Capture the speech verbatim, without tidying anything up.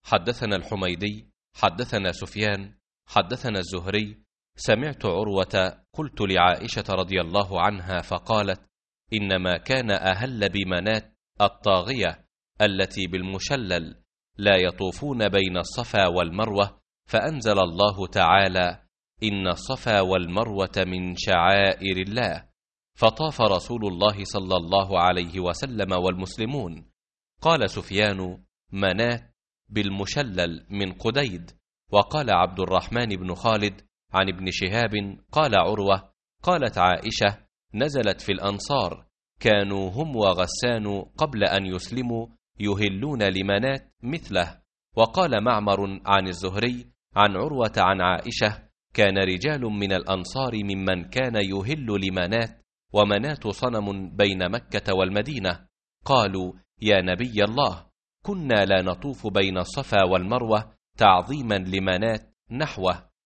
حدثنا الحميدي حدثنا سفيان حدثنا الزهري سمعت عروة قلت لعائشة رضي الله عنها فقالت: إنما كان أهل بمنات الطاغية التي بالمشلل لا يطوفون بين الصفا والمروة، فأنزل الله تعالى: إن الصفا والمروة من شعائر الله، فطاف رسول الله صلى الله عليه وسلم والمسلمون. قال سفيان: منات بالمشلل من قديد. وقال عبد الرحمن بن خالد عن ابن شهاب قال عروة: قالت عائشة: نزلت في الأنصار، كانوا هم وغسان قبل أن يسلموا يهلون لمنات مثله. وقال معمر عن الزهري عن عروة عن عائشة: كان رجال من الأنصار ممن كان يهل لمنات، ومنات صنم بين مكة والمدينة، قالوا: يا نبي الله، كنا لا نطوف بين الصفا والمروة تعظيما لمنات نحوه.